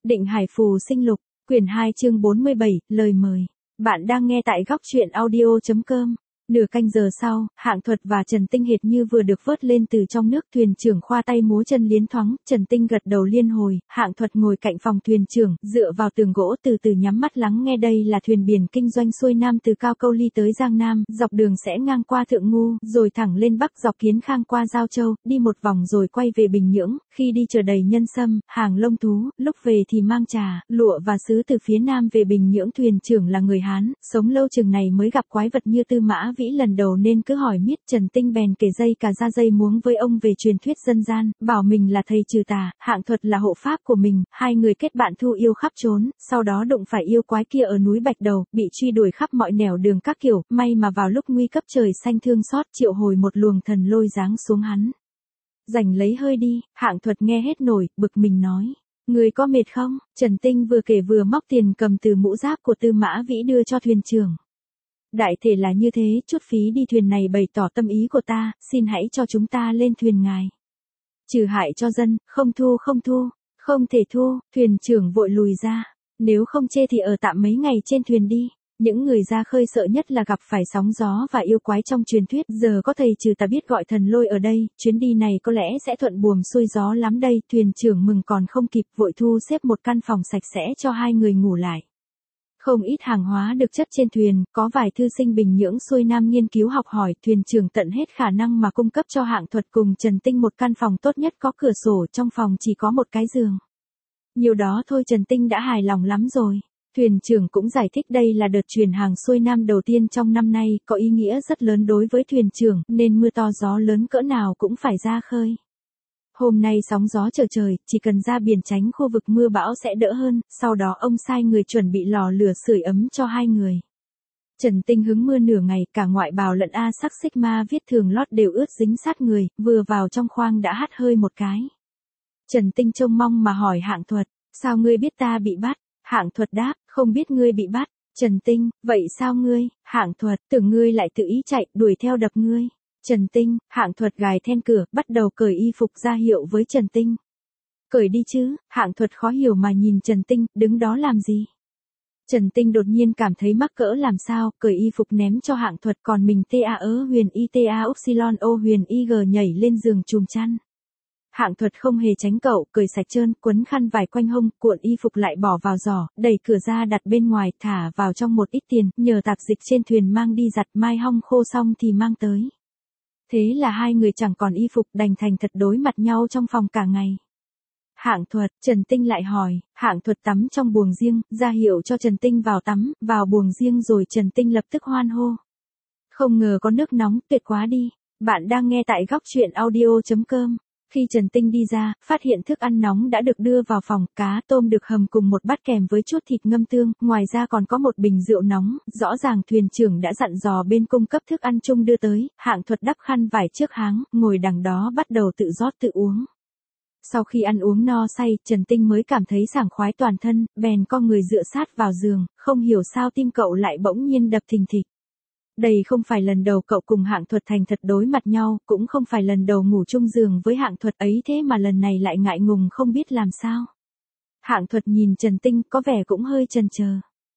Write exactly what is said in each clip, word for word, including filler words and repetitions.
Định Hải Phù Sinh Lục, quyển hai chương bốn mươi bảy, lời mời. Bạn đang nghe tại góc truyện audio chấm com. Nửa canh giờ sau, Hạng Thuật và Trần Tinh hệt như vừa được vớt lên từ trong nước. Thuyền trưởng khoa tay múa chân liến thoáng, Trần Tinh gật đầu liên hồi. Hạng Thuật ngồi cạnh phòng thuyền trưởng, dựa vào tường gỗ từ từ nhắm mắt lắng nghe. Đây là thuyền biển kinh doanh xuôi nam từ Cao Câu Ly tới Giang Nam, dọc đường sẽ ngang qua Thượng Ngu, rồi thẳng lên Bắc dọc Kiến Khang qua Giao Châu, đi một vòng rồi quay về Bình Nhưỡng. Khi đi chở đầy nhân sâm, hàng lông thú, lúc về thì mang trà, lụa và sứ từ phía Nam về Bình Nhưỡng. Thuyền trưởng là người Hán, sống lâu chừng này mới gặp quái vật như Tư Mã Vĩ lần đầu nên cứ hỏi miết. Trần Tinh bèn kể dây cà ra dây muống với ông về truyền thuyết dân gian, bảo mình là thầy trừ tà, Hạng Thuật là hộ pháp của mình. Hai người kết bạn thu yêu khắp trốn, sau đó đụng phải yêu quái kia ở núi Bạch Đầu, bị truy đuổi khắp mọi nẻo đường các kiểu, may mà vào lúc nguy cấp trời xanh thương xót triệu hồi một luồng thần lôi giáng xuống hắn. Giành lấy hơi đi. Hạng Thuật nghe hết nổi, bực mình nói: "Người có mệt không?" Trần Tinh vừa kể vừa móc tiền cầm từ mũ giáp của Tư Mã Vĩ đưa cho thuyền trưởng. "Đại thể là như thế, chút phí đi thuyền này bày tỏ tâm ý của ta, xin hãy cho chúng ta lên thuyền ngài. Trừ hại cho dân, không thu không thu." "Không thể thu." Thuyền trưởng vội lùi ra. "Nếu không chê thì ở tạm mấy ngày trên thuyền đi." Những người ra khơi sợ nhất là gặp phải sóng gió và yêu quái trong truyền thuyết, giờ có thầy trừ tà biết gọi thần lôi ở đây, chuyến đi này có lẽ sẽ thuận buồm xuôi gió lắm đây. Thuyền trưởng mừng còn không kịp, vội thu xếp một căn phòng sạch sẽ cho hai người ngủ lại. Không ít hàng hóa được chất trên thuyền, có vài thư sinh Bình Nhưỡng xuôi Nam nghiên cứu học hỏi. Thuyền trưởng tận hết khả năng mà cung cấp cho Hạng Thuật cùng Trần Tinh một căn phòng tốt nhất có cửa sổ, trong phòng chỉ có một cái giường. Nhiều đó thôi Trần Tinh đã hài lòng lắm rồi. Thuyền trưởng cũng giải thích đây là đợt chuyển hàng xuôi Nam đầu tiên trong năm nay, có ý nghĩa rất lớn đối với thuyền trưởng, nên mưa to gió lớn cỡ nào cũng phải ra khơi. Hôm nay sóng gió trở trời, chỉ cần ra biển tránh khu vực mưa bão sẽ đỡ hơn. Sau đó ông sai người chuẩn bị lò lửa sưởi ấm cho hai người. Trần Tinh hứng mưa nửa ngày, cả ngoại bào lẫn A sắc sigma viết thường lót đều ướt dính sát người, vừa vào trong khoang đã hắt hơi một cái. Trần Tinh trông mong mà hỏi Hạng Thuật: "Sao ngươi biết ta bị bắt?" Hạng Thuật đáp: "Không biết ngươi bị bắt." Trần Tinh: "Vậy sao ngươi?" Hạng Thuật: "Tưởng ngươi lại tự ý chạy, đuổi theo đập ngươi." Trần Tinh. Hạng Thuật gài then cửa, bắt đầu cởi y phục ra hiệu với Trần Tinh. "Cởi đi chứ." Hạng Thuật khó hiểu mà nhìn Trần Tinh, đứng đó làm gì? Trần Tinh đột nhiên cảm thấy mắc cỡ làm sao, cởi y phục ném cho Hạng Thuật, còn mình ta ớ huyền y ta upsilon o huyền y g nhảy lên giường chùm chăn. Hạng Thuật không hề tránh cậu, cởi sạch trơn, quấn khăn vải quanh hông, cuộn y phục lại bỏ vào giỏ, đẩy cửa ra đặt bên ngoài, thả vào trong một ít tiền, nhờ tạp dịch trên thuyền mang đi giặt, mai hong khô xong thì mang tới. Thế là hai người chẳng còn y phục, đành thành thật đối mặt nhau trong phòng cả ngày. Hạng Thuật. Trần Tinh lại hỏi. Hạng Thuật tắm trong buồng riêng, ra hiệu cho Trần Tinh vào tắm, vào buồng riêng rồi Trần Tinh lập tức hoan hô: "Không ngờ có nước nóng, tuyệt quá đi." Bạn đang nghe tại góc truyện audio chấm com. Khi Trần Tinh đi ra, phát hiện thức ăn nóng đã được đưa vào phòng, cá tôm được hầm cùng một bát kèm với chút thịt ngâm tương, ngoài ra còn có một bình rượu nóng, rõ ràng thuyền trưởng đã dặn dò bên cung cấp thức ăn chung đưa tới. Hạng Thuật đắp khăn vải trước háng, ngồi đằng đó bắt đầu tự rót tự uống. Sau khi ăn uống no say, Trần Tinh mới cảm thấy sảng khoái toàn thân, bèn co người dựa sát vào giường, không hiểu sao tim cậu lại bỗng nhiên đập thình thịch. Đây không phải lần đầu cậu cùng Hạng Thuật thành thật đối mặt nhau, cũng không phải lần đầu ngủ chung giường với Hạng Thuật ấy, thế mà lần này lại ngại ngùng không biết làm sao. Hạng Thuật nhìn Trần Tinh có vẻ cũng hơi chần chờ.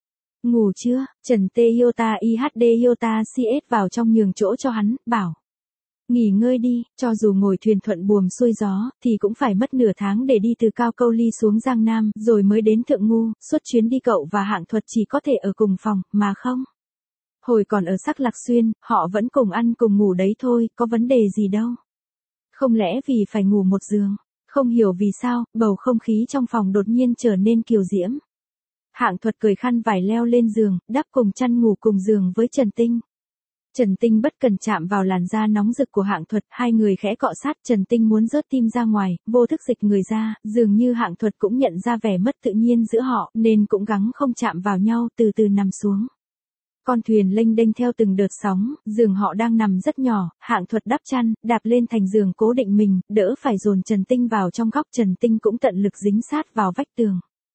"Ngủ chưa?" Trần T Iota I H D Iota C S vào trong nhường chỗ cho hắn, bảo: "Nghỉ ngơi đi, cho dù ngồi thuyền thuận buồm xuôi gió, thì cũng phải mất nửa tháng để đi từ Cao Câu Ly xuống Giang Nam, rồi mới đến Thượng Ngu, suốt chuyến đi cậu và Hạng Thuật chỉ có thể ở cùng phòng, mà không. Hồi còn ở Sắc Lạc Xuyên, họ vẫn cùng ăn cùng ngủ đấy thôi, có vấn đề gì đâu. Không lẽ vì phải ngủ một giường?" Không hiểu vì sao, bầu không khí trong phòng đột nhiên trở nên kiều diễm. Hạng Thuật cởi khăn vải leo lên giường, đắp cùng chăn ngủ cùng giường với Trần Tinh. Trần Tinh bất cần chạm vào làn da nóng rực của Hạng Thuật, hai người khẽ cọ sát. Trần Tinh muốn rớt tim ra ngoài, vô thức dịch người ra, dường như Hạng Thuật cũng nhận ra vẻ mất tự nhiên giữa họ, nên cũng gắng không chạm vào nhau, từ từ nằm xuống. Con thuyền lênh đênh theo từng đợt sóng, giường họ đang nằm rất nhỏ, Hạng Thuật đắp chăn, đạp lên thành giường cố định mình, đỡ phải dồn Trần Tinh vào trong góc. Trần Tinh cũng tận lực dính sát vào vách tường.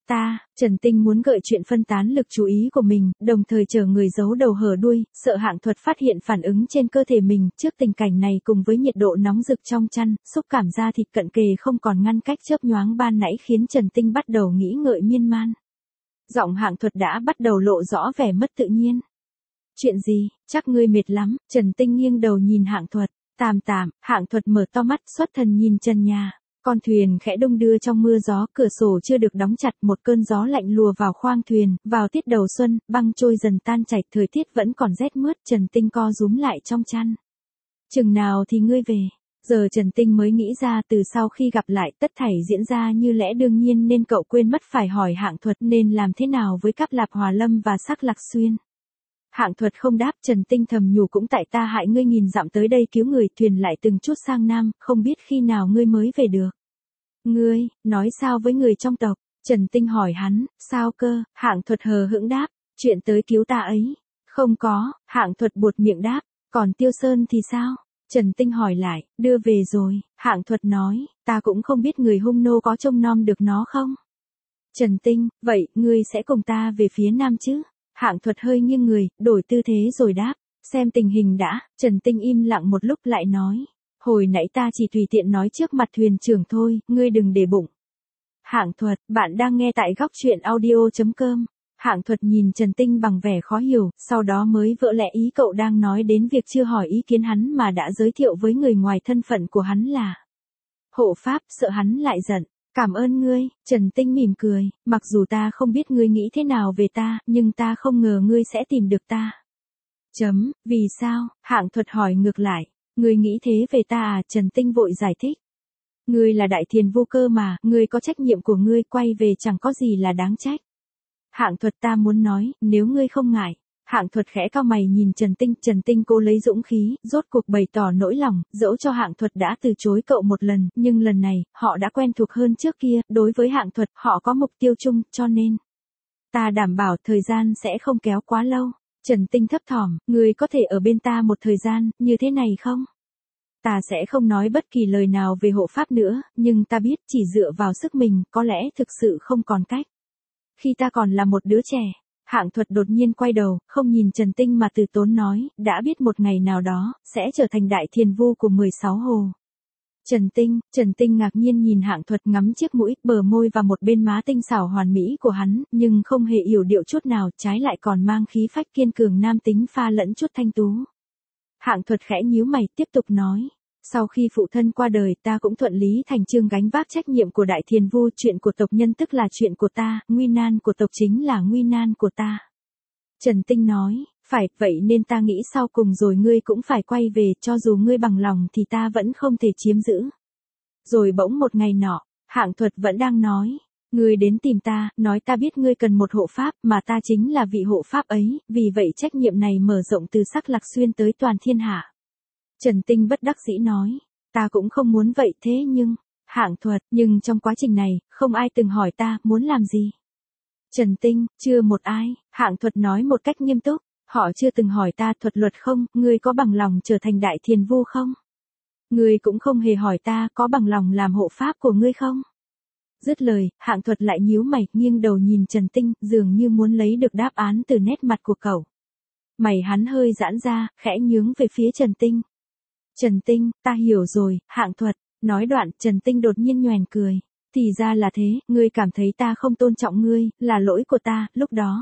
Ta, Trần Tinh muốn gợi chuyện phân tán lực chú ý của mình, đồng thời chờ người giấu đầu hở đuôi, sợ Hạng Thuật phát hiện phản ứng trên cơ thể mình, trước tình cảnh này cùng với nhiệt độ nóng rực trong chăn, xúc cảm da thịt cận kề không còn ngăn cách chớp nhoáng ban nãy khiến Trần Tinh bắt đầu nghĩ ngợi miên man. Giọng Hạng Thuật đã bắt đầu lộ rõ vẻ mất tự nhiên. Chuyện gì, chắc ngươi mệt lắm, Trần Tinh nghiêng đầu nhìn Hạng Thuật, tạm tạm, Hạng Thuật mở to mắt xuất thần nhìn trần nhà. Con thuyền khẽ đung đưa trong mưa gió, cửa sổ chưa được đóng chặt, một cơn gió lạnh lùa vào khoang thuyền, vào tiết đầu xuân, băng trôi dần tan chảy, thời tiết vẫn còn rét mướt, Trần Tinh co rúm lại trong chăn. Chừng nào thì ngươi về? Giờ Trần Tinh mới nghĩ ra từ sau khi gặp lại tất thảy diễn ra như lẽ đương nhiên nên cậu quên mất phải hỏi Hạng Thuật nên làm thế nào với Cáp Lạp Hòa Lâm và Sắc Lạc Xuyên. Hạng Thuật không đáp, Trần Tinh thầm nhủ cũng tại ta hại ngươi nghìn dặm tới đây cứu người, thuyền lại từng chút sang Nam, không biết khi nào ngươi mới về được. Ngươi, nói sao với người trong tộc? Trần Tinh hỏi hắn, sao cơ? Hạng Thuật hờ hững đáp, chuyện tới cứu ta ấy. Không có, Hạng Thuật buột miệng đáp, còn Tiêu Sơn thì sao? Trần Tinh hỏi lại, đưa về rồi, Hạng Thuật nói, ta cũng không biết người hung nô có trông nom được nó không? Trần Tinh, vậy, ngươi sẽ cùng ta về phía Nam chứ? Hạng Thuật hơi nghiêng người, đổi tư thế rồi đáp, xem tình hình đã. Trần Tinh im lặng một lúc lại nói, hồi nãy ta chỉ tùy tiện nói trước mặt thuyền trưởng thôi, ngươi đừng để bụng. Hạng Thuật, bạn đang nghe tại góc truyện audio chấm com. Hạng Thuật nhìn Trần Tinh bằng vẻ khó hiểu, sau đó mới vỡ lẽ ý cậu đang nói đến việc chưa hỏi ý kiến hắn mà đã giới thiệu với người ngoài thân phận của hắn là hộ pháp, sợ hắn lại giận. Cảm ơn ngươi, Trần Tinh mỉm cười, mặc dù ta không biết ngươi nghĩ thế nào về ta, nhưng ta không ngờ ngươi sẽ tìm được ta. Chấm, vì sao? Hạng Thuật hỏi ngược lại, ngươi nghĩ thế về ta à? Trần Tinh vội giải thích. Ngươi là đại thiền vô cơ mà, ngươi có trách nhiệm của ngươi, quay về chẳng có gì là đáng trách. Hạng Thuật, ta muốn nói, nếu ngươi không ngại. Hạng Thuật khẽ cau mày nhìn Trần Tinh, Trần Tinh cố lấy dũng khí, rốt cuộc bày tỏ nỗi lòng, dẫu cho Hạng Thuật đã từ chối cậu một lần, nhưng lần này, họ đã quen thuộc hơn trước kia, đối với Hạng Thuật, họ có mục tiêu chung, cho nên. Ta đảm bảo thời gian sẽ không kéo quá lâu. Trần Tinh thấp thỏm, ngươi có thể ở bên ta một thời gian, như thế này không? Ta sẽ không nói bất kỳ lời nào về hộ pháp nữa, nhưng ta biết chỉ dựa vào sức mình, có lẽ thực sự không còn cách. Khi ta còn là một đứa trẻ. Hạng Thuật đột nhiên quay đầu, không nhìn Trần Tinh mà từ tốn nói, đã biết một ngày nào đó, sẽ trở thành đại thiền vu của mười sáu hồ. Trần Tinh, Trần Tinh ngạc nhiên nhìn Hạng Thuật ngắm chiếc mũi, bờ môi và một bên má tinh xảo hoàn mỹ của hắn, nhưng không hề yểu điệu chút nào, trái lại còn mang khí phách kiên cường nam tính pha lẫn chút thanh tú. Hạng Thuật khẽ nhíu mày, tiếp tục nói. Sau khi phụ thân qua đời, ta cũng thuận lý thành chương gánh vác trách nhiệm của đại thiền vu, chuyện của tộc nhân tức là chuyện của ta, nguy nan của tộc chính là nguy nan của ta. Trần Tinh nói, phải, vậy nên ta nghĩ sau cùng rồi ngươi cũng phải quay về, cho dù ngươi bằng lòng thì ta vẫn không thể chiếm giữ. Rồi bỗng một ngày nọ, Hạng Thuật vẫn đang nói, ngươi đến tìm ta, nói ta biết ngươi cần một hộ pháp, mà ta chính là vị hộ pháp ấy, vì vậy trách nhiệm này mở rộng từ Sắc Lạc Xuyên tới toàn thiên hạ. Trần Tinh bất đắc dĩ nói, ta cũng không muốn vậy thế nhưng, Hạng Thuật, nhưng trong quá trình này, không ai từng hỏi ta, muốn làm gì. Trần Tinh, chưa một ai, Hạng Thuật nói một cách nghiêm túc, họ chưa từng hỏi ta thuật luật không, ngươi có bằng lòng trở thành đại thiền vu không? Ngươi cũng không hề hỏi ta có bằng lòng làm hộ pháp của ngươi không? Dứt lời, Hạng Thuật lại nhíu mày, nghiêng đầu nhìn Trần Tinh, dường như muốn lấy được đáp án từ nét mặt của cậu. Mày hắn hơi giãn ra, khẽ nhướng về phía Trần Tinh. Trần Tinh, ta hiểu rồi, Hạng Thuật. Nói đoạn, Trần Tinh đột nhiên nhoẻn cười. Thì ra là thế, ngươi cảm thấy ta không tôn trọng ngươi, là lỗi của ta, lúc đó.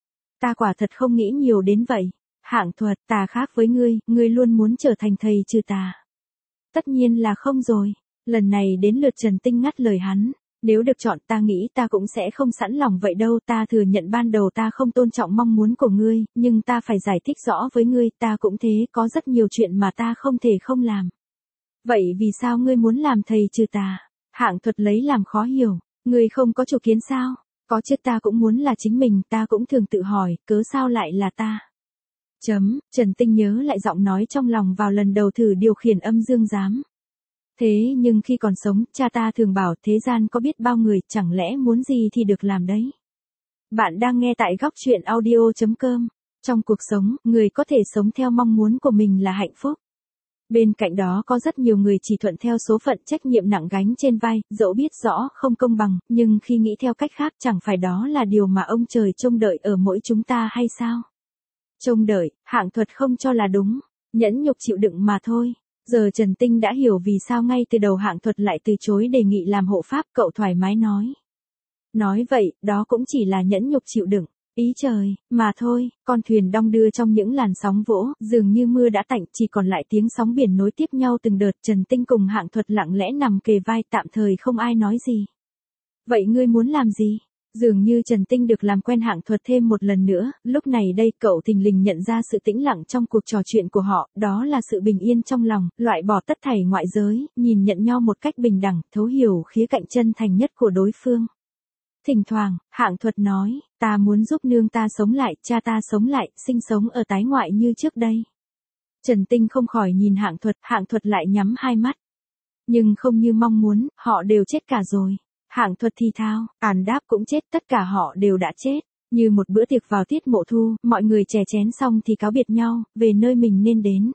Ta quả thật không nghĩ nhiều đến vậy. Hạng Thuật, ta khác với ngươi, ngươi luôn muốn trở thành thầy trừ tà. Tất nhiên là không rồi. Lần này đến lượt Trần Tinh ngắt lời hắn. Nếu được chọn ta nghĩ ta cũng sẽ không sẵn lòng vậy đâu, ta thừa nhận ban đầu ta không tôn trọng mong muốn của ngươi, nhưng ta phải giải thích rõ với ngươi, ta cũng thế, có rất nhiều chuyện mà ta không thể không làm. Vậy vì sao ngươi muốn làm thầy trừ tà? Hạng Thuật lấy làm khó hiểu, ngươi không có chủ kiến sao? Có chứ, ta cũng muốn là chính mình, ta cũng thường tự hỏi, cớ sao lại là ta? Chấm, Trần Tinh nhớ lại giọng nói trong lòng vào lần đầu thử điều khiển âm dương giám. Thế nhưng khi còn sống, cha ta thường bảo thế gian có biết bao người, chẳng lẽ muốn gì thì được làm đấy. Bạn đang nghe tại góc truyện audio chấm com. Trong cuộc sống, người có thể sống theo mong muốn của mình là hạnh phúc. Bên cạnh đó có rất nhiều người chỉ thuận theo số phận trách nhiệm nặng gánh trên vai, dẫu biết rõ không công bằng, nhưng khi nghĩ theo cách khác chẳng phải đó là điều mà ông trời trông đợi ở mỗi chúng ta hay sao? Trông đợi, Hạng Thuật không cho là đúng, nhẫn nhục chịu đựng mà thôi. Giờ Trần Tinh đã hiểu vì sao ngay từ đầu Hạng Thuật lại từ chối đề nghị làm hộ pháp, cậu thoải mái nói. Nói vậy, đó cũng chỉ là nhẫn nhục chịu đựng. Ý trời, mà thôi, con thuyền đong đưa trong những làn sóng vỗ, dường như mưa đã tạnh, chỉ còn lại tiếng sóng biển nối tiếp nhau từng đợt. Trần Tinh cùng Hạng Thuật lặng lẽ nằm kề vai, tạm thời không ai nói gì. Vậy ngươi muốn làm gì? Dường như Trần Tinh được làm quen Hạng Thuật thêm một lần nữa, lúc này đây cậu thình lình nhận ra sự tĩnh lặng trong cuộc trò chuyện của họ, đó là sự bình yên trong lòng, loại bỏ tất thảy ngoại giới, nhìn nhận nhau một cách bình đẳng, thấu hiểu khía cạnh chân thành nhất của đối phương. Thỉnh thoảng, Hạng Thuật nói, ta muốn giúp nương ta sống lại, cha ta sống lại, sinh sống ở tái ngoại như trước đây. Trần Tinh không khỏi nhìn Hạng Thuật, Hạng Thuật lại nhắm hai mắt. Nhưng không như mong muốn, họ đều chết cả rồi. Hạng Thuật thì thào, Ản đáp cũng chết, tất cả họ đều đã chết. Như một bữa tiệc vào tiết mộ thu, mọi người chè chén xong thì cáo biệt nhau, về nơi mình nên đến.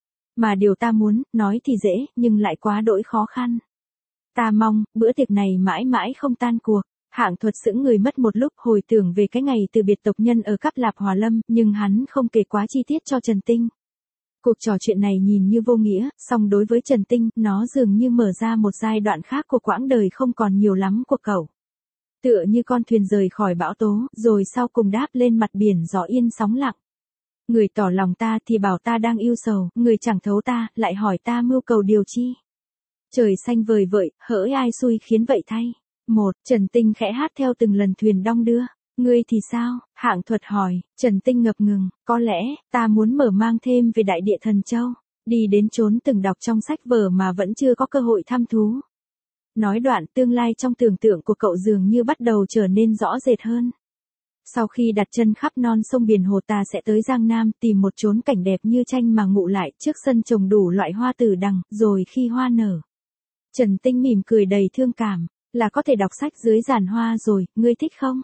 Mà điều ta muốn, nói thì dễ, nhưng lại quá đỗi khó khăn. Ta mong, bữa tiệc này mãi mãi không tan cuộc. Hạng Thuật sững người mất một lúc, hồi tưởng về cái ngày từ biệt tộc nhân ở Cáp Lạp Hòa Lâm, nhưng hắn không kể quá chi tiết cho Trần Tinh. Cuộc trò chuyện này nhìn như vô nghĩa, song đối với Trần Tinh, nó dường như mở ra một giai đoạn khác của quãng đời không còn nhiều lắm của cậu. Tựa như con thuyền rời khỏi bão tố, rồi sau cùng đáp lên mặt biển gió yên sóng lặng. Người tỏ lòng ta thì bảo ta đang yêu sầu, người chẳng thấu ta, lại hỏi ta mưu cầu điều chi. Trời xanh vời vợi, hỡi ai xui khiến vậy thay. Một, Trần Tinh khẽ hát theo từng lần thuyền đong đưa. Ngươi thì sao? Hạng Thuật hỏi. Trần Tinh ngập ngừng, có lẽ, ta muốn mở mang thêm về Đại Địa Thần Châu. Đi đến chốn từng đọc trong sách vở mà vẫn chưa có cơ hội thăm thú. Nói đoạn, tương lai trong tưởng tượng của cậu dường như bắt đầu trở nên rõ rệt hơn. Sau khi đặt chân khắp non sông biển hồ, ta sẽ tới Giang Nam, tìm một chốn cảnh đẹp như tranh mà ngụ lại, trước sân trồng đủ loại hoa tử đằng, rồi khi hoa nở. Trần Tinh mỉm cười đầy thương cảm. Là có thể đọc sách dưới giàn hoa rồi, ngươi thích không?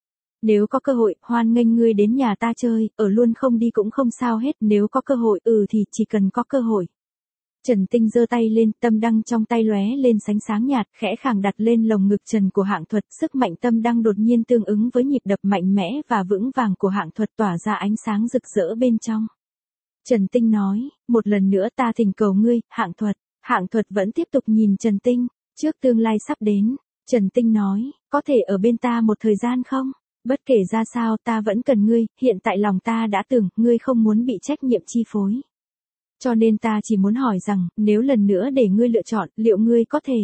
Nếu có cơ hội, hoan nghênh ngươi đến nhà ta chơi, ở luôn không đi cũng không sao hết, nếu có cơ hội, ừ thì chỉ cần có cơ hội. Trần Tinh giơ tay lên, tâm đăng trong tay lóe lên sánh sáng nhạt, khẽ khàng đặt lên lồng ngực Trần của Hạng Thuật, sức mạnh tâm đăng đột nhiên tương ứng với nhịp đập mạnh mẽ và vững vàng của Hạng Thuật tỏa ra ánh sáng rực rỡ bên trong. Trần Tinh nói, một lần nữa ta thỉnh cầu ngươi, Hạng Thuật. Hạng Thuật vẫn tiếp tục nhìn Trần Tinh, trước tương lai sắp đến. Trần Tinh nói, có thể ở bên ta một thời gian không? Bất kể ra sao ta vẫn cần ngươi, hiện tại lòng ta đã tưởng, ngươi không muốn bị trách nhiệm chi phối. Cho nên ta chỉ muốn hỏi rằng, nếu lần nữa để ngươi lựa chọn, liệu ngươi có thể?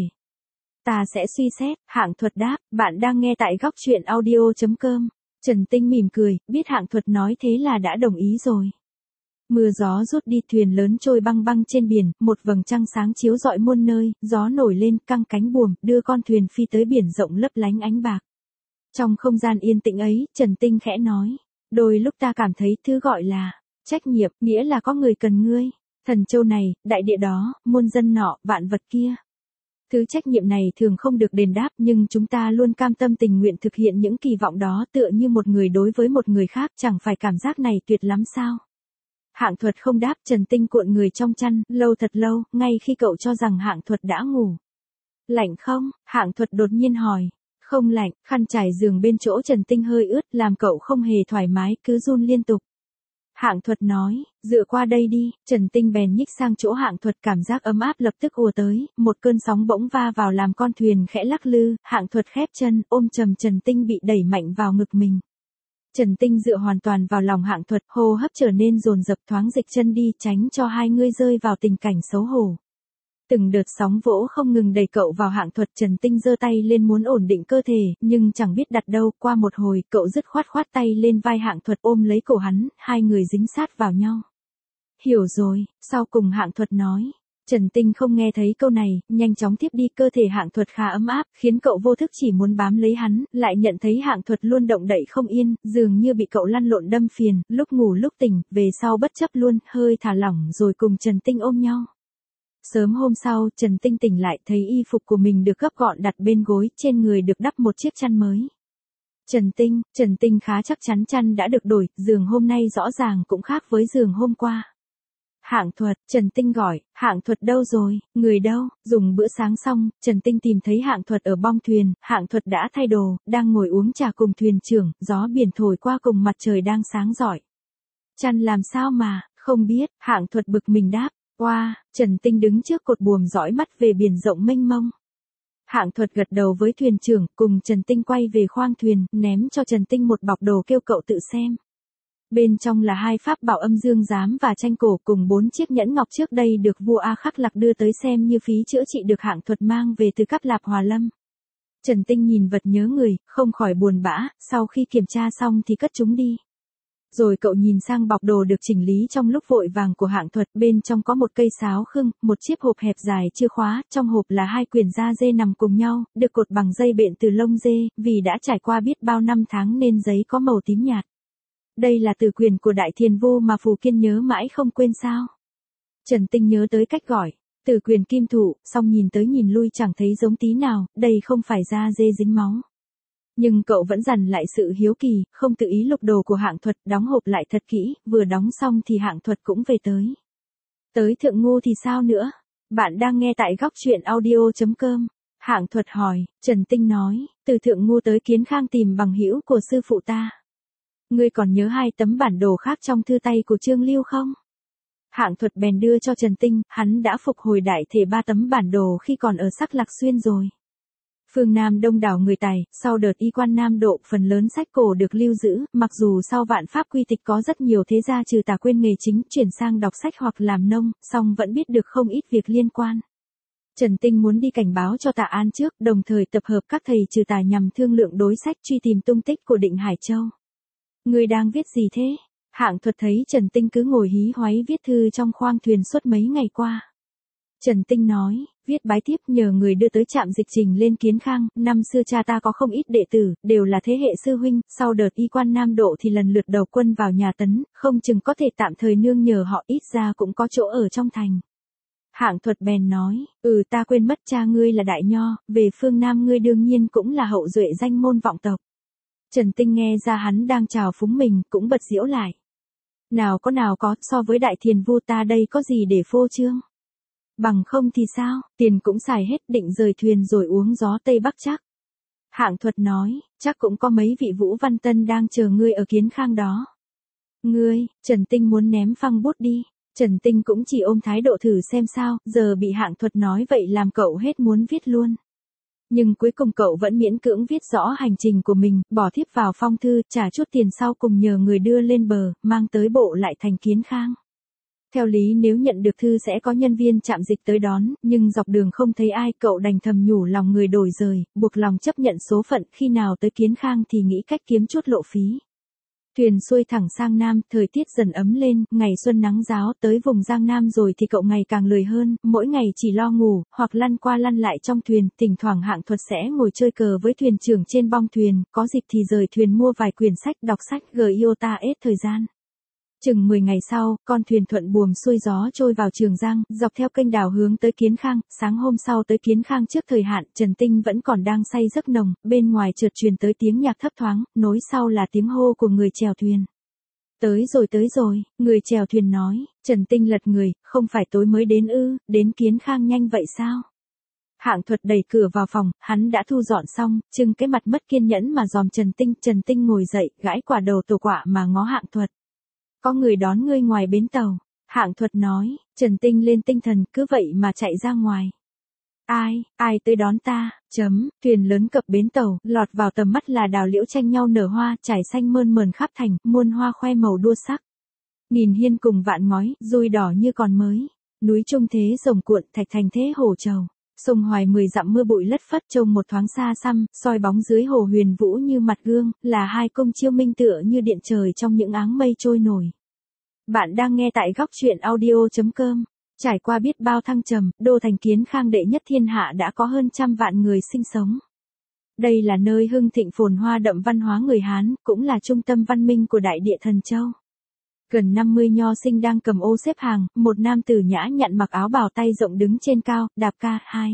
Ta sẽ suy xét, Hạng Thuật đáp, bạn đang nghe tại góc truyện audio chấm com. Trần Tinh mỉm cười, biết Hạng Thuật nói thế là đã đồng ý rồi. Mưa gió rút đi, thuyền lớn trôi băng băng trên biển, một vầng trăng sáng chiếu rọi muôn nơi, gió nổi lên, căng cánh buồm, đưa con thuyền phi tới biển rộng lấp lánh ánh bạc. Trong không gian yên tĩnh ấy, Trần Tinh khẽ nói, đôi lúc ta cảm thấy thứ gọi là trách nhiệm, nghĩa là có người cần ngươi. Thần châu này, đại địa đó, muôn dân nọ, vạn vật kia. Thứ trách nhiệm này thường không được đền đáp, nhưng chúng ta luôn cam tâm tình nguyện thực hiện những kỳ vọng đó, tựa như một người đối với một người khác, chẳng phải cảm giác này tuyệt lắm sao? Hạng Thuật không đáp, Trần Tinh cuộn người trong chăn, lâu thật lâu, ngay khi cậu cho rằng Hạng Thuật đã ngủ. Lạnh không? Hạng Thuật đột nhiên hỏi. Không lạnh, khăn trải giường bên chỗ Trần Tinh hơi ướt, làm cậu không hề thoải mái, cứ run liên tục. Hạng Thuật nói, dựa qua đây đi. Trần Tinh bèn nhích sang chỗ Hạng Thuật, cảm giác ấm áp lập tức ùa tới, một cơn sóng bỗng va vào làm con thuyền khẽ lắc lư, Hạng Thuật khép chân, ôm chầm Trần Tinh bị đẩy mạnh vào ngực mình. Trần Tinh dựa hoàn toàn vào lòng Hạng Thuật, hô hấp trở nên dồn dập, thoáng dịch chân đi, tránh cho hai người rơi vào tình cảnh xấu hổ. Từng đợt sóng vỗ không ngừng đẩy cậu vào Hạng Thuật, Trần Tinh giơ tay lên muốn ổn định cơ thể, nhưng chẳng biết đặt đâu, qua một hồi, cậu dứt khoát khoát tay lên vai Hạng Thuật ôm lấy cổ hắn, hai người dính sát vào nhau. Hiểu rồi, sau cùng Hạng Thuật nói. Trần Tinh không nghe thấy câu này, nhanh chóng tiếp đi, cơ thể Hạng Thuật khá ấm áp, khiến cậu vô thức chỉ muốn bám lấy hắn, lại nhận thấy Hạng Thuật luôn động đậy không yên, dường như bị cậu lăn lộn đâm phiền, lúc ngủ lúc tỉnh, về sau bất chấp luôn, hơi thả lỏng rồi cùng Trần Tinh ôm nhau. Sớm hôm sau, Trần Tinh tỉnh lại, thấy y phục của mình được gấp gọn đặt bên gối, trên người được đắp một chiếc chăn mới. Trần Tinh, Trần Tinh khá chắc chắn chăn đã được đổi, giường hôm nay rõ ràng cũng khác với giường hôm qua. Hạng Thuật, Trần Tinh gọi, Hạng Thuật đâu rồi, người đâu, dùng bữa sáng xong, Trần Tinh tìm thấy Hạng Thuật ở bong thuyền, Hạng Thuật đã thay đồ, đang ngồi uống trà cùng thuyền trưởng, gió biển thổi qua cùng mặt trời đang sáng rọi. Chăn làm sao mà, không biết, Hạng Thuật bực mình đáp, oa, wow, Trần Tinh đứng trước cột buồm dõi mắt về biển rộng mênh mông. Hạng Thuật gật đầu với thuyền trưởng, cùng Trần Tinh quay về khoang thuyền, ném cho Trần Tinh một bọc đồ kêu cậu tự xem. Bên trong là hai pháp bảo âm dương giám và tranh cổ cùng bốn chiếc nhẫn ngọc trước đây được vua A Khắc Lạc đưa tới xem như phí chữa trị được Hạng Thuật mang về từ Cáp Lạp Hòa Lâm. Trần Tinh nhìn vật nhớ người, không khỏi buồn bã, sau khi kiểm tra xong thì cất chúng đi. Rồi cậu nhìn sang bọc đồ được chỉnh lý trong lúc vội vàng của Hạng Thuật, bên trong có một cây sáo khưng, một chiếc hộp hẹp dài chưa khóa, trong hộp là hai quyển da dê nằm cùng nhau, được cột bằng dây bện từ lông dê, vì đã trải qua biết bao năm tháng nên giấy có màu tím nhạt. Đây là từ quyền của Đại Thiền Vô mà Phù Kiên nhớ mãi không quên sao. Trần Tinh nhớ tới cách gọi, từ quyền kim thủ, xong nhìn tới nhìn lui chẳng thấy giống tí nào, đây không phải da dê dính máu. Nhưng cậu vẫn dằn lại sự hiếu kỳ, không tự ý lục đồ của Hạng Thuật, đóng hộp lại thật kỹ, vừa đóng xong thì Hạng Thuật cũng về tới. Tới Thượng Ngu thì sao nữa? Bạn đang nghe tại góc truyện audio chấm com. Hạng Thuật hỏi, Trần Tinh nói, từ Thượng Ngu tới Kiến Khang tìm bằng hữu của sư phụ ta. Ngươi còn nhớ hai tấm bản đồ khác trong thư tay của Trương Lưu không? Hạng Thuật bèn đưa cho Trần Tinh, hắn đã phục hồi đại thể ba tấm bản đồ khi còn ở Sắc Lạc Xuyên rồi. Phương Nam đông đảo người Tài, sau đợt y quan Nam Độ phần lớn sách cổ được lưu giữ, mặc dù sau vạn pháp quy tịch có rất nhiều thế gia trừ tà quên nghề chính chuyển sang đọc sách hoặc làm nông, song vẫn biết được không ít việc liên quan. Trần Tinh muốn đi cảnh báo cho Tạ An trước, đồng thời tập hợp các thầy trừ tà nhằm thương lượng đối sách truy tìm tung tích của Định Hải Châu. Ngươi đang viết gì thế? Hạng Thuật thấy Trần Tinh cứ ngồi hí hoáy viết thư trong khoang thuyền suốt mấy ngày qua. Trần Tinh nói, viết bái tiếp nhờ người đưa tới trạm dịch trình lên Kiến Khang, năm xưa cha ta có không ít đệ tử, đều là thế hệ sư huynh, sau đợt y quan Nam Độ thì lần lượt đầu quân vào nhà Tấn, không chừng có thể tạm thời nương nhờ họ, ít ra cũng có chỗ ở trong thành. Hạng Thuật bèn nói, ừ ta quên mất cha ngươi là đại nho, về phương Nam ngươi đương nhiên cũng là hậu duệ danh môn vọng tộc. Trần Tinh nghe ra hắn đang chào phúng mình, cũng bật giễu lại. Nào có nào có, so với Đại Thiền Vu ta đây có gì để phô trương. Bằng không thì sao, tiền cũng xài hết, định rời thuyền rồi uống gió Tây Bắc chắc. Hạng Thuật nói, chắc cũng có mấy vị Vũ Văn Tân đang chờ ngươi ở Kiến Khang đó. Ngươi, Trần Tinh muốn ném phăng bút đi. Trần Tinh cũng chỉ ôm thái độ thử xem sao, giờ bị Hạng Thuật nói vậy làm cậu hết muốn viết luôn. Nhưng cuối cùng cậu vẫn miễn cưỡng viết rõ hành trình của mình, bỏ thiếp vào phong thư, trả chút tiền sau cùng nhờ người đưa lên bờ, mang tới bộ lại thành Kiến Khang. Theo lý nếu nhận được thư sẽ có nhân viên trạm dịch tới đón, nhưng dọc đường không thấy ai, cậu đành thầm nhủ lòng người đổi rời, buộc lòng chấp nhận số phận, khi nào tới Kiến Khang thì nghĩ cách kiếm chút lộ phí. Thuyền xuôi thẳng sang Nam, thời tiết dần ấm lên, ngày xuân nắng ráo, tới vùng Giang Nam rồi thì cậu ngày càng lười hơn, mỗi ngày chỉ lo ngủ, hoặc lăn qua lăn lại trong thuyền, thỉnh thoảng Hạng Thuật sẽ ngồi chơi cờ với thuyền trưởng trên bong thuyền, có dịp thì rời thuyền mua vài quyển sách, đọc sách giota ết thời gian. Chừng mười ngày sau, con thuyền thuận buồm xuôi gió trôi vào Trường Giang, dọc theo kênh đào hướng tới Kiến Khang, sáng hôm sau tới Kiến Khang trước thời hạn, Trần Tinh vẫn còn đang say giấc nồng, bên ngoài chợt truyền tới tiếng nhạc thấp thoáng, nối sau là tiếng hô của người chèo thuyền. Tới rồi tới rồi, người chèo thuyền nói, Trần Tinh lật người, không phải tối mới đến ư, đến Kiến Khang nhanh vậy sao? Hạng Thuật đẩy cửa vào phòng, hắn đã thu dọn xong, trưng cái mặt mất kiên nhẫn mà dòm Trần Tinh, Trần Tinh ngồi dậy, gãi quả đầu tổ quạ mà ngó Hạng Thuật. Có người đón ngươi ngoài bến tàu. Hạng Thuật nói, Trần Tinh lên tinh thần, cứ vậy mà chạy ra ngoài. Ai, ai tới đón ta, chấm, thuyền lớn cập bến tàu, lọt vào tầm mắt là đào liễu tranh nhau nở hoa, trải xanh mơn mờn khắp thành, muôn hoa khoe màu đua sắc. Nghìn hiên cùng vạn ngói, dùi đỏ như còn mới. Núi trung thế rồng cuộn, thạch thành thế hồ trầu. Sông Hoài mười dặm mưa bụi lất phất trông một thoáng xa xăm, soi bóng dưới hồ huyền vũ như mặt gương, là hai cung chiêu minh tựa như điện trời trong những áng mây trôi nổi. Bạn đang nghe tại góc truyện audio chấm com. Trải qua biết bao thăng trầm, đô thành Kiến Khang đệ nhất thiên hạ đã có hơn trăm vạn người sinh sống. Đây là nơi hưng thịnh phồn hoa đậm văn hóa người Hán, cũng là trung tâm văn minh của đại địa Thần Châu. Gần năm mươi nho sinh đang cầm ô xếp hàng, một nam tử nhã nhặn mặc áo bào tay rộng đứng trên cao, đạp ca, hai.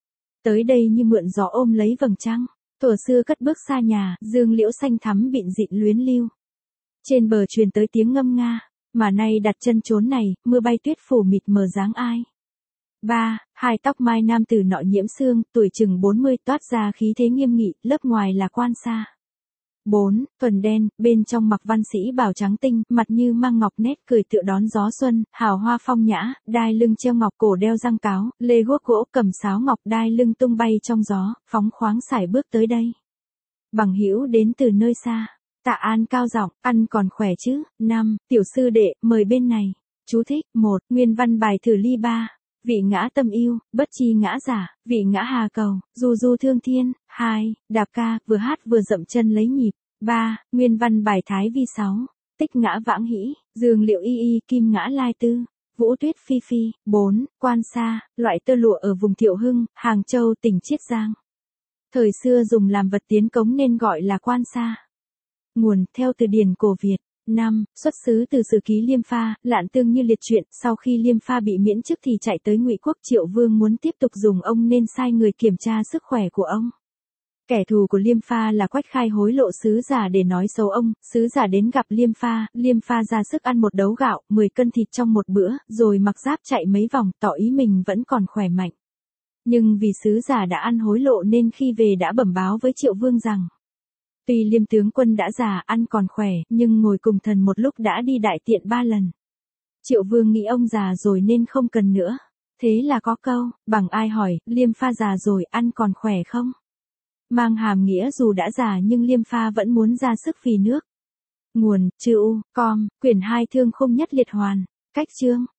Tới đây như mượn gió ôm lấy vầng trăng, thuở xưa cất bước xa nhà, dương liễu xanh thắm bịn dịn luyến lưu. Trên bờ truyền tới tiếng ngâm nga, Mà nay đặt chân chốn này, mưa bay tuyết phủ mịt mờ dáng ai. ba. Hai tóc mai nam tử nọ nhiễm xương, tuổi chừng bốn mươi, toát ra khí thế nghiêm nghị, lớp ngoài là quan sa. bốn. Thuần đen, bên trong mặc văn sĩ bào trắng tinh, mặt như mang ngọc nét cười tựa đón gió xuân, hào hoa phong nhã, đai lưng treo ngọc cổ đeo răng cáo, lê guốc gỗ cầm sáo ngọc đai lưng tung bay trong gió, phóng khoáng sải bước tới đây. Bằng hữu đến từ nơi xa. Tạ An cao giọng, ăn còn khỏe chứ. năm. Tiểu sư đệ, mời bên này. Chú thích. một. Nguyên văn bài thử ly ba. Vị ngã tâm yêu, bất chi ngã giả, vị ngã hà cầu, du du thương thiên. hai. Đạp ca, vừa hát vừa dậm chân lấy nhịp. ba. Nguyên văn bài thái vi sáu. Tích ngã vãng hĩ, dương liệu y y, kim ngã lai tư. Vũ tuyết phi phi. bốn. Quan sa, loại tơ lụa ở vùng Thiệu Hưng, Hàng Châu, tỉnh Chiết Giang. Thời xưa dùng làm vật tiến cống nên gọi là quan sa. Nguồn, theo từ điển cổ Việt. năm. Xuất xứ từ sử ký Liêm Pha, Lạn Tương Như liệt truyện, sau khi Liêm Pha bị miễn chức thì chạy tới Ngụy Quốc, Triệu Vương muốn tiếp tục dùng ông nên sai người kiểm tra sức khỏe của ông. Kẻ thù của Liêm Pha là Quách Khai hối lộ sứ giả để nói xấu ông, sứ giả đến gặp Liêm Pha, Liêm Pha ra sức ăn một đấu gạo, mười cân thịt trong một bữa, rồi mặc giáp chạy mấy vòng, tỏ ý mình vẫn còn khỏe mạnh. Nhưng vì sứ giả đã ăn hối lộ nên khi về đã bẩm báo với Triệu Vương rằng, tuy Liêm tướng quân đã già ăn còn khỏe, nhưng ngồi cùng thần một lúc đã đi đại tiện ba lần. Triệu Vương nghĩ ông già rồi nên không cần nữa. Thế là có câu, bằng ai hỏi, Liêm Pha già rồi ăn còn khỏe không? Mang hàm nghĩa dù đã già nhưng Liêm Pha vẫn muốn ra sức vì nước. Nguồn, chữ U, com, quyển hai Thương Khung Nhất Liệt Hoàn, cách chương.